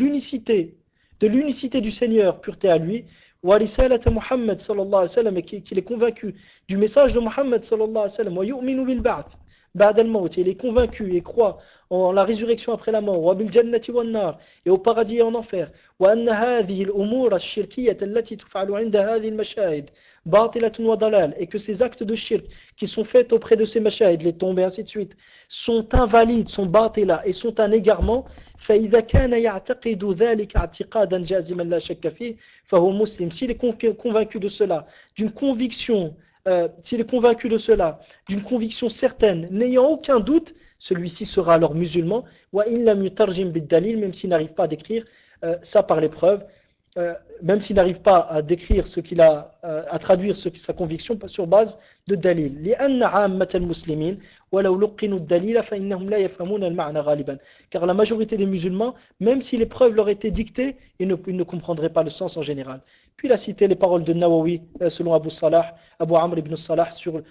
l'unicité du Seigneur, pureté à lui, ورسالة محمد صلى الله عليه وسلم, et qu'il est convaincu du message de Muhammad صلى الله عليه وسلم, ويؤمن بالبعث بعد الموت, il est convaincu et croit en la résurrection après la mort, وبالجنة والنار, et au paradis et en enfer, وأن هذه الأمور الشركية التي تفعل عند هذه المشاهد باطلة وضلال, et que ces actes de shirk qui sont faits auprès de ces mashahid, les tombes et ainsi de suite, sont invalides, sont batila et sont un égarement. فإذا كان يعتقد ذلك اعتقادا جازما لا شك فيه فهو مسلم, s'il est convaincu de cela, d'une conviction s'il est convaincu de cela, d'une conviction certaine, n'ayant aucun doute, celui-ci sera alors musulman, وإن لم يترجم بالدليل, même s'il n'arrive pas à décrire ça par l'épreuve, euh, même s'il n'arrive pas à décrire ce qu'il a, à traduire sa conviction sur base de dalil. لأن عامة المسلمين ولو لقنوا الدليل فإنهم لا يفهمون المعنى غالبا. Car la majorité des musulmans, même si les preuves leur étaient dictées, ils ne comprendraient pas le sens en général. Puis il a cité les paroles de Nawawi, selon Abu Salah, Abu Amr ibn Salah, sur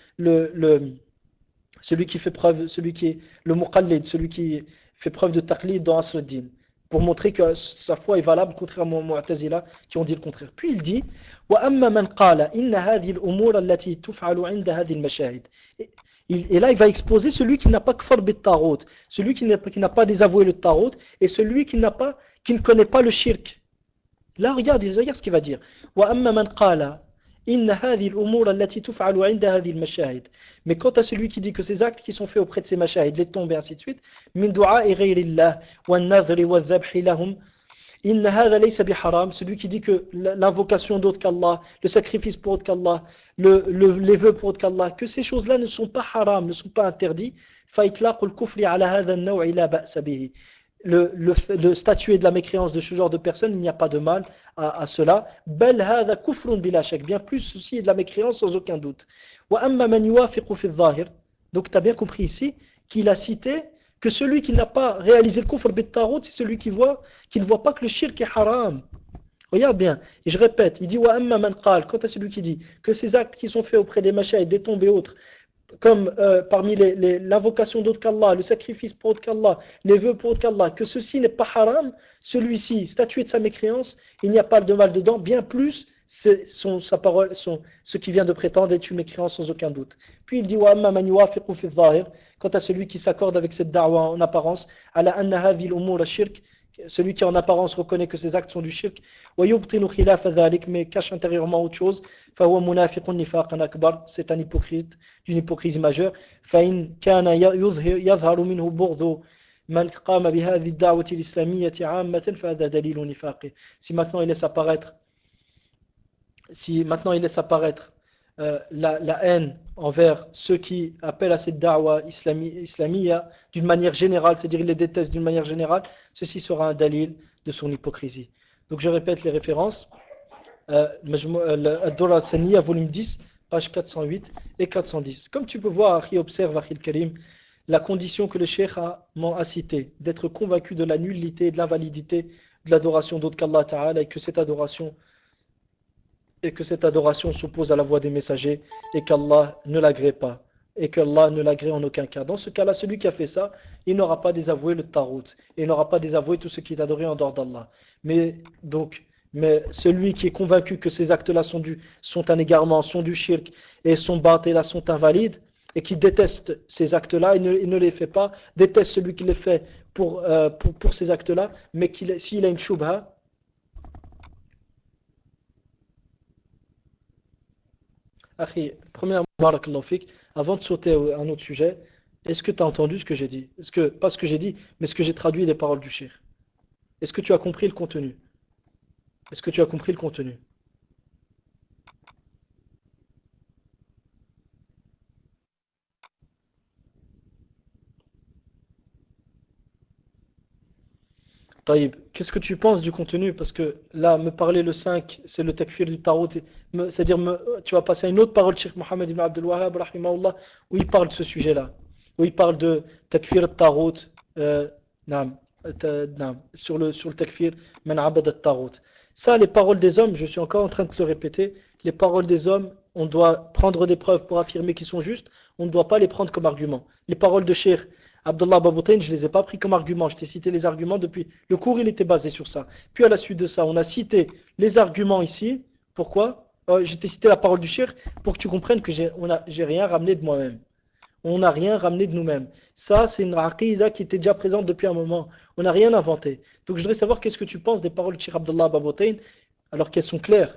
celui qui fait preuve, celui qui est le muqallid, celui qui fait preuve de taqlid dans Asr-ad-Din, pour montrer que sa foi est valable, contrairement aux Mu'tazila qui ont dit le contraire. Puis il dit وَأَمَّا مَنْ قَالَ إِنَّ هَذِهِ الْأُمُورَ الَّتِي تُفْعَلُ عِنْدَ هَذِهِ الْمَشَاهِدِ. Et là, il va exposer celui qui n'a pas kfar bit tarot, celui qui n'a pas désavoué le tarot, et celui qui ne connaît pas le shirk. Là, regarde ce qu'il va dire. وَأَمَّا مَنْ قَالَ إِنَّ هَذِهِ الْأُمُورَ الَّتِي تُفْعَلُ عِنْدَ هَذِهِ الْمَشَاهِدِ. Mais quant à celui qui dit que ces actes qui sont faits auprès de ces mashahid, les tombes et ainsi de suite, مِنْ دُعَاءِ غَيْرِ اللَّهِ وَالنَّذْرِ وَالذَّبْحِ لَهُمْ إِنَّ هَذَا لَيْسَ بِحَرَامٍ. Celui qui dit que l'invocation d'autre qu'Allah, le sacrifice pour autre qu'Allah, les vœux pour autre qu'Allah, que ces choses-là ne sont pas haram, ne sont pas interdits, فَإِطْلَاقُ الْكُفْرِ عَلَى هَذَا النَّوْعِ لَا بَأْسَ بِهِ. Le statuer de la mécréance de ce genre de personnes, il n'y a pas de mal à cela. بل هذا كفر بلا شك. Bien plus, ceci est de la mécréance sans aucun doute. وأما من يوافق في الظاهر. Donc tu as bien compris ici qu'il a cité que celui qui n'a pas réalisé le kufr bit tarot, c'est celui qui ne voit pas que le shirk est haram. Regarde bien, et je répète, il dit wa amma man qal, quant à celui qui dit que ces actes qui sont faits auprès des machas et des tombes et autres, comme parmi l'invocation d'autre qu'Allah, le sacrifice pour autre qu'Allah, les vœux pour autre qu'Allah, que ceci n'est pas haram, celui-ci, statué de sa mécréance, il n'y a pas de mal dedans, bien plus, sa parole, ce qui vient de prétendre est une mécréance sans aucun doute. Puis il dit wa amma man yuwafiqu fi dhahir, quant à celui qui s'accorde avec cette da'wa en apparence, ala anna hadhi al-umur shirk, celui qui en apparence reconnaît que ces actes sont du shirk, wa yubtinu khilafa dhalik, mais cache intérieurement autre chose, فهو منافق نفاقا أكبر, c'est un hypocrite d'une hypocrisie majeure. فإن كان يظهر منه بغض من قام بهذه الدعوة الإسلامية عامة فهذا دليل نفاقه. Si maintenant il laisse apparaître la haine envers ceux qui appellent à cette da'wa islamia d'une manière générale, c'est-à-dire il les déteste d'une manière générale, ceci sera un dalil de son hypocrisie. Donc je répète les références. Ad-Durra al-Saniya, volume 10, page 408 et 410. Comme tu peux voir, Akhi, observe, Akhi al-Karim, la condition que le Cheikh a citée, d'être convaincu de la nullité et de l'invalidité de l'adoration d'autre qu'Allah Ta'ala, et que cette adoration s'oppose à la voie des messagers, et qu'Allah ne l'agrée pas, et qu'Allah ne l'agrée en aucun cas. Dans ce cas-là, celui qui a fait ça, il n'aura pas désavoué le Tarot, et il n'aura pas désavoué tout ce qui est adoré en dehors d'Allah. Mais celui qui est convaincu que ces actes-là sont un égarement, sont du shirk, et sont là sont invalides, et qui déteste ces actes-là, il ne les fait pas, déteste celui qui les fait pour ces actes-là, mais s'il a une shubha, Akhi, premièrement, barakallahu fik, avant de sauter à un autre sujet, est-ce que tu as entendu ce que j'ai dit? Pas ce que j'ai dit, mais ce que j'ai traduit des paroles du cheikh. Est-ce que tu as compris le contenu? Est-ce que tu as compris le contenu? Taïb, qu'est-ce que tu penses du contenu? Parce que là, me parler le 5, c'est le takfir du tarot. C'est-à-dire, tu vas passer à une autre parole de Cheikh Mohammed ibn Abdul Wahhab, rahimahullah, où il parle de ce sujet-là. Où il parle de takfir tarot, naam, sur le takfir, man abad tarot. Ça, les paroles des hommes, je suis encore en train de te le répéter, les paroles des hommes, on doit prendre des preuves pour affirmer qu'ils sont justes, on ne doit pas les prendre comme argument. Les paroles de Cheikh Abdullah Baboutain, je ne les ai pas pris comme argument. Je t'ai cité les arguments depuis. Le cours, il était basé sur ça. Puis à la suite de ça, on a cité les arguments ici. Pourquoi je t'ai cité la parole du Cheikh pour que tu comprennes que j'ai rien ramené de moi-même. On n'a rien ramené de nous-mêmes. Ça, c'est une aqidah qui était déjà présente depuis un moment. On n'a rien inventé. Donc je voudrais savoir qu'est-ce que tu penses des paroles de Cheikh Abdullah Baboutain alors qu'elles sont claires.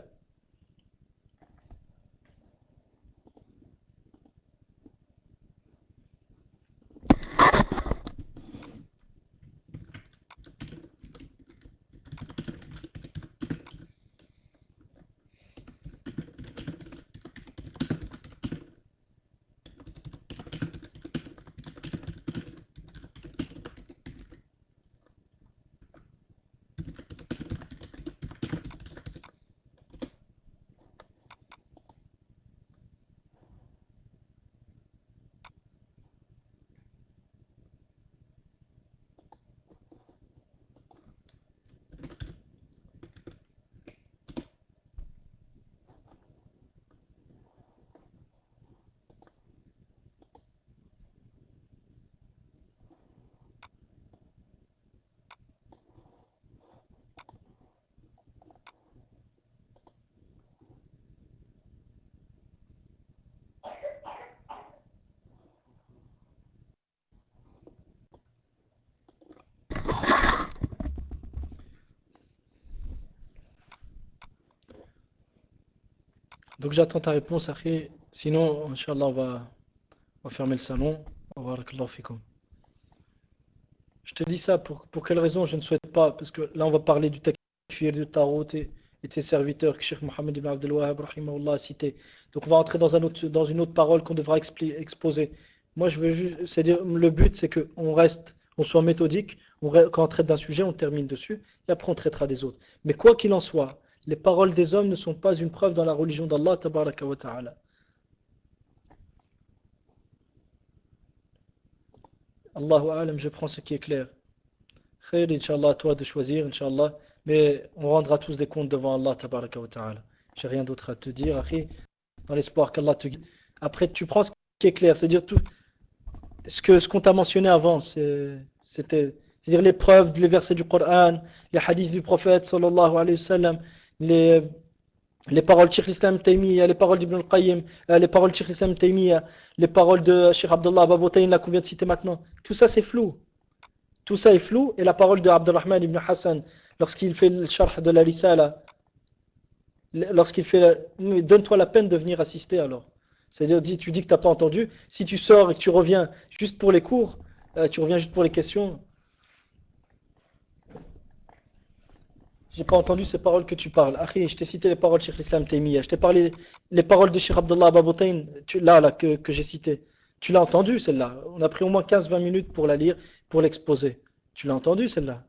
Donc j'attends ta réponse, Akhi. Sinon, Inch'Allah, on va fermer le salon. Au revoir, barakallahu fikum. Je te dis ça pour quelle raison je ne souhaite pas, parce que là on va parler du takfir, du tarot et de ses serviteurs que Cheikh Mohammed ibn Abdel Wahhab rahimahullah a cité. Donc on va entrer dans une autre parole qu'on devra exposer. Moi je veux juste, c'est-à-dire le but c'est qu'on reste, on soit méthodique, quand on traite d'un sujet on termine dessus et après on traitera des autres. Mais quoi qu'il en soit, les paroles des hommes ne sont pas une preuve dans la religion d'Allah tabaraka wa ta'ala. Allahu alam, je prends ce qui est clair. Khair, Inch'Allah, à toi de choisir, Inch'Allah. Mais on rendra tous des comptes devant Allah, tabaraka wa ta'ala. J'ai rien d'autre à te dire, Akhi, dans l'espoir qu'Allah te guide. Après, tu prends ce qui est clair, c'est-à-dire tout ce qu'on t'a mentionné avant, c'est-à-dire les preuves, les versets du Coran, les hadiths du prophète, sallallahu alayhi wa sallam, les, les paroles de Cheikh Islam Taymiyyah, les paroles d'Ibn al-Qayyim, les paroles de Cheikh Islam Taymiyyah, les paroles de Cheikh Abdullah Baboutayn, là qu'on vient de citer maintenant. Tout ça, c'est flou. Tout ça est flou et la parole de Abdurrahman ibn Hassan lorsqu'il fait le sharh de la risala, lorsqu'il fait donne-toi la peine de venir assister alors. C'est-à-dire tu dis que tu n'as pas entendu, si tu sors et que tu reviens juste pour les cours, tu reviens juste pour les questions, j'ai pas entendu ces paroles que tu parles. Akhi, je t'ai cité les paroles de Cheikh l'Islam Taymiyyah, je t'ai parlé les paroles de Cheikh Abdullah Baboutayn, là que j'ai cité. Tu l'as entendu celle-là. On a pris au moins 15-20 minutes pour la lire, pour l'exposer. Tu l'as entendu celle-là.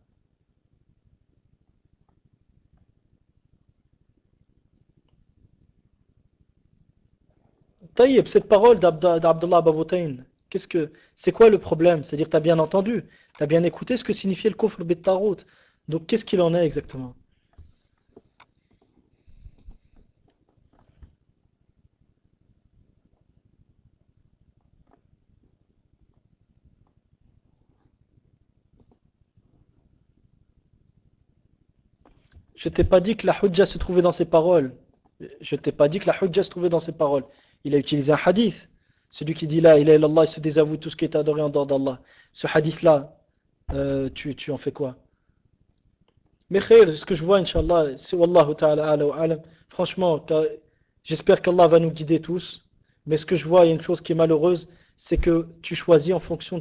Taïeb, cette parole d'Abdullah Baboutayn, c'est quoi le problème? C'est-à-dire, tu as bien entendu, tu as bien écouté ce que signifiait le kufr bit tarout. Donc, qu'est-ce qu'il en est exactement? Je t'ai pas dit que la hujja se trouvait dans ses paroles. Je t'ai pas dit que la hujja se trouvait dans ses paroles. Il a utilisé un hadith. Celui qui dit là, il est Allah, il se désavoue tout ce qui est adoré en dehors d'Allah. Ce hadith-là, tu en fais quoi? Mais khair, ce que je vois, Inch'Allah, c'est Wallahu ta'ala ala wa alam. Franchement, j'espère qu'Allah va nous guider tous. Mais ce que je vois, il y a une chose qui est malheureuse, c'est que tu choisis en fonction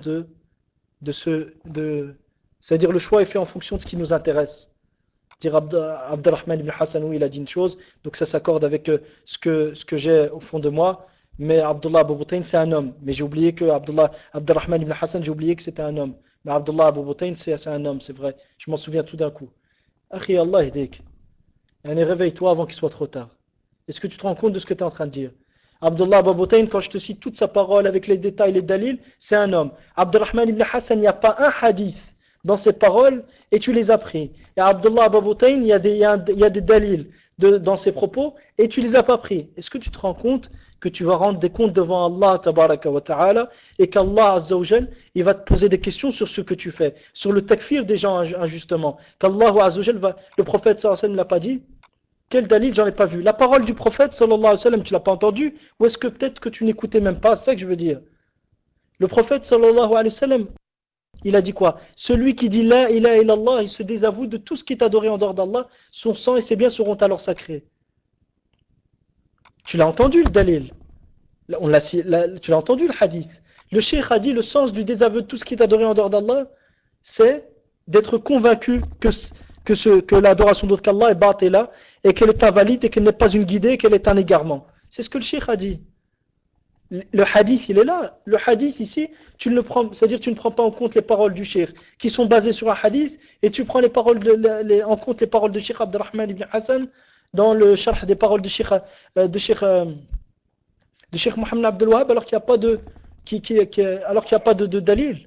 c'est-à-dire le choix est fait en fonction de ce qui nous intéresse. Dire Abdurrahman ibn Hassan, oui, il a dit une chose, donc ça s'accorde avec ce que j'ai au fond de moi. Mais Abdullah Abu Butayn, c'est un homme. Mais j'ai oublié que Abdurrahman ibn Hassan, j'ai oublié que c'était un homme. Mais Abdullah Abu Butayn, c'est un homme, c'est vrai. Je m'en souviens tout d'un coup. Akhi, Allah yahdik. Yani, réveille-toi avant qu'il soit trop tard. Est-ce que tu te rends compte de ce que tu es en train de dire? Abdullah Baboutayn, quand je te cite toute sa parole avec les détails, les dalils, c'est un homme. Abdurrahman ibn Hassan, il n'y a pas un hadith dans ses paroles et tu les as pris. Et Abdullah Baboutayn, il y a des dalils dans ses propos et tu les as pas pris. Est-ce que tu te rends compte que tu vas rendre des comptes devant Allah tabaraka wa ta'ala et qu'Allah azza wa jal, il va te poser des questions sur ce que tu fais, sur le takfir des gens injustement. Qu'Allah azza wa jal le prophète sallallahu alayhi wa sallam ne l'a pas dit? Quel dalil? J'en ai pas vu. La parole du prophète, sallallahu alayhi wa sallam, tu l'as pas entendu? Ou est-ce que peut-être que tu n'écoutais même pas? C'est ça que je veux dire. Le prophète, sallallahu alayhi wa sallam, il a dit quoi? Celui qui dit la ilaha illallah, il se désavoue de tout ce qui est adoré en dehors d'Allah, son sang et ses biens seront alors sacrés. Tu l'as entendu le dalil? Tu l'as entendu le hadith? Le cheikh a dit le sens du désaveu de tout ce qui est adoré en dehors d'Allah, c'est d'être convaincu que l'adoration d'autre qu'Allah est batila et qu'elle est invalide et qu'elle n'est pas une guidée et qu'elle est un égarement. C'est ce que le cheikh a dit. Le hadith, il est là. Le hadith ici, tu ne le prends, c'est-à-dire tu ne prends pas en compte les paroles du cheikh qui sont basées sur un hadith et tu prends en compte les paroles de Cheikh Abdurrahman ibn Hassan dans le sharh des paroles de Cheikh, de Cheikh Mohammed Abdel Wahhab alors qu'il n'y a pas alors qu'il n'y a pas de dalil.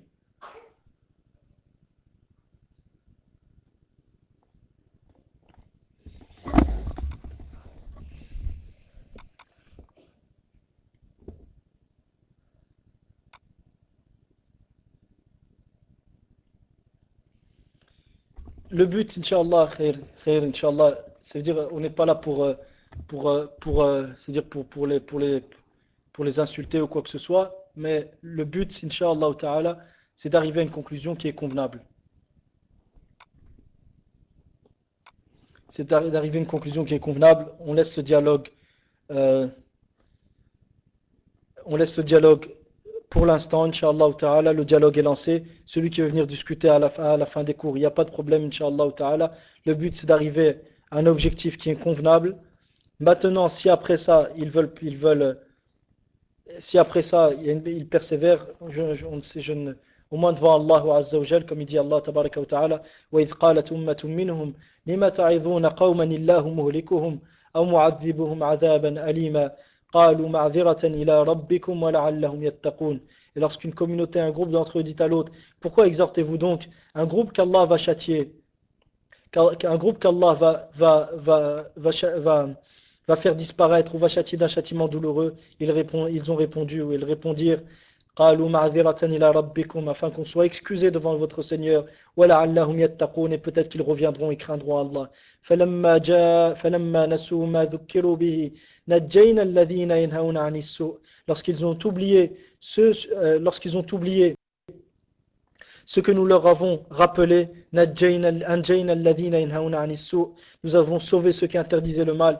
Le but, Inch'Allah, khair, Inch'Allah, c'est-à-dire on n'est pas là c'est-à-dire pour les insulter ou quoi que ce soit, mais le but, Inch'Allah ta'ala, c'est d'arriver à une conclusion qui est convenable. C'est d'arriver à une conclusion qui est convenable, on laisse le dialogue Euh, on laisse le dialogue pour l'instant, Inch'Allah Ta'ala. Le dialogue est lancé. Celui qui veut venir discuter à la fin des cours, il n'y a pas de problème, Inch'Allah Ta'ala. Le but, c'est d'arriver à un objectif qui est convenable. Maintenant, si après ça, ils veulent si après ça, il persévère, on ne sait, au moins devant Allah Azza wa Jal, comme il dit Allah Tabaraka wa Ta'ala, وَإِذْ قَالَتْ أُمَّةٌ مِّنْهُمْ لِمَ تَعِظُونَ قَوْمًا اللَّهُ مُهْلِكُهُمْ أَوْ مُعَذِّبُهُمْ عَذَابًا أَلِيمًا قَالُوا مَعْذِرَةً إِلَى رَبِّكُمْ وَلَعَلَّهُمْ يَتَّقُونَ. Et lorsqu'une communauté, un groupe d'entre eux dit à l'autre, pourquoi exhortez-vous donc un groupe qu'Allah va châtier, qu'un groupe qu'Allah va faire disparaître ou va châtier d'un châtiment douloureux, ils ont répondu ou ils répondirent قالوا معذرة إلى ربكم, afin qu'on soit excusé devant votre Seigneur, ولعلهم يتقون, et peut-être qu'ils reviendront et craindront Allah. فلما نسوا ما ذكروا به نجينا الذين ينهون عن السوء. Lorsqu'ils ont oublié ce que nous leur avons rappelé, nous avons sauvé ceux qui interdisaient le mal,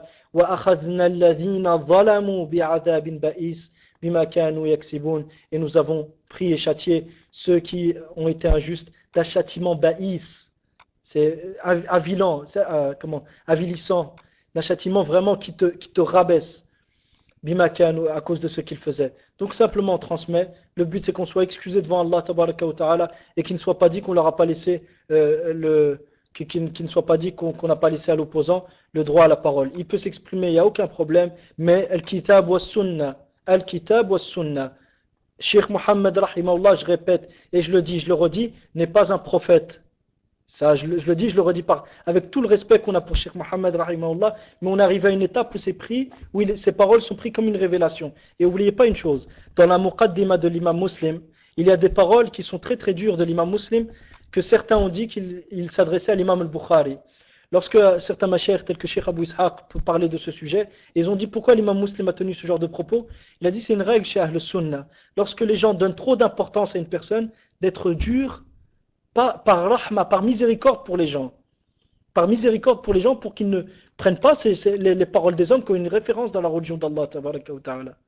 et nous avons pris et châtié ceux qui ont été injustes d'un châtiment baïs, c'est avilant, avilissant, d'un châtiment vraiment qui te rabaisse. Bimakan, à cause de ce qu'il faisait. Donc simplement on transmet. Le but c'est qu'on soit excusé devant Allah tabaraka wa ta'ala et qu'il ne soit pas dit qu'on leur a pas laissé qu'il ne soit pas dit qu'on n'a pas laissé à l'opposant le droit à la parole. Il peut s'exprimer, il n'y a aucun problème, mais al-kitab wa sunnah, al-kitab wa sunnah. Cheikh Mohammed rahimahullah, je répète et je le dis, je le redis, n'est pas un prophète. Ça, je le dis, je le redis avec tout le respect qu'on a pour Cheikh Mohammed, rahimahullah, mais on arrive à une étape où c'est pris, où ces paroles sont prises comme une révélation. Et n'oubliez pas une chose, dans la Muqaddima de l'imam muslim, il y a des paroles qui sont très très dures de l'imam muslim, que certains ont dit qu'il s'adressait à l'imam al-Bukhari. Lorsque certains machères tels que Cheikh Abu Ishaq parlaient de ce sujet, ils ont dit pourquoi l'imam muslim a tenu ce genre de propos. Il a dit c'est une règle chez Ahl Sunnah. Lorsque les gens donnent trop d'importance à une personne, d'être dur par rahma, par miséricorde pour les gens. Par miséricorde pour les gens, pour qu'ils ne prennent pas les paroles des hommes comme une référence dans la religion d'Allah tabaraka wa ta'ala.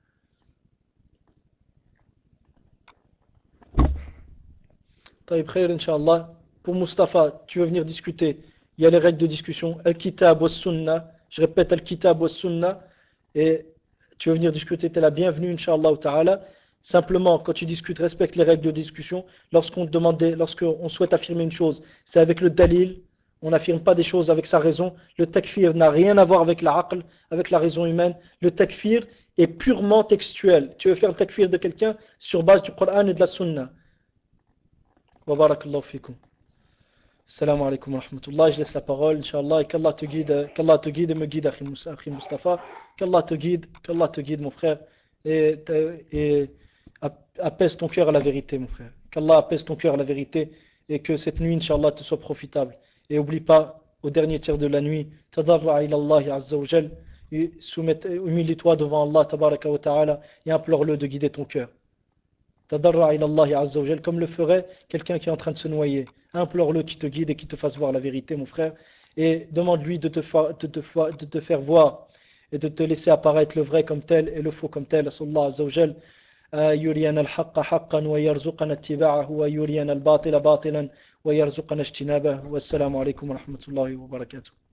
Taïb khair, Inch'Allah. Pour Mustafa, tu veux venir discuter. Il y a les règles de discussion. Al-Kitab wa Sunnah. Je répète, Al-Kitab wa Sunnah. Et tu veux venir discuter, tu es la bienvenue, Inch'Allah ta'ala. Simplement, quand tu discutes, respecte les règles de discussion. Lorsqu'on souhaite affirmer une chose, c'est avec le dalil. On n'affirme pas des choses avec sa raison. Le takfir n'a rien à voir avec la aql, avec la raison humaine. Le takfir est purement textuel. Tu veux faire le takfir de quelqu'un sur base du Coran et de la Sunna. Wa barakallahu fikum. Salam alaikum wa rahmatullah. Je laisse la parole, Inch'Allah, et qu'Allah te guide et me guide, Akhi Mustafa. Qu'Allah te guide, mon frère, et apaise ton cœur à la vérité, mon frère. Qu'Allah apaise ton cœur à la vérité, et que cette nuit, Inch'Allah, te soit profitable. Et oublie pas, au dernier tiers de la nuit, tadarra ila Allah azza wa jal, humilie-toi devant Allah, tabaraka wa ta'ala, et implore-le de guider ton cœur. Tadarra ila Allah azza wa jal, comme le ferait quelqu'un qui est en train de se noyer. Implore-le qui te guide et qui te fasse voir la vérité, mon frère. Et demande-lui de te faire voir et de te laisser apparaître le vrai comme tel et le faux comme tel. Sallallahu azza wa jal. يرينا الحق حقا ويرزقنا اتباعه ويرينا الباطل باطلا ويرزقنا اجتنابه والسلام عليكم ورحمة الله وبركاته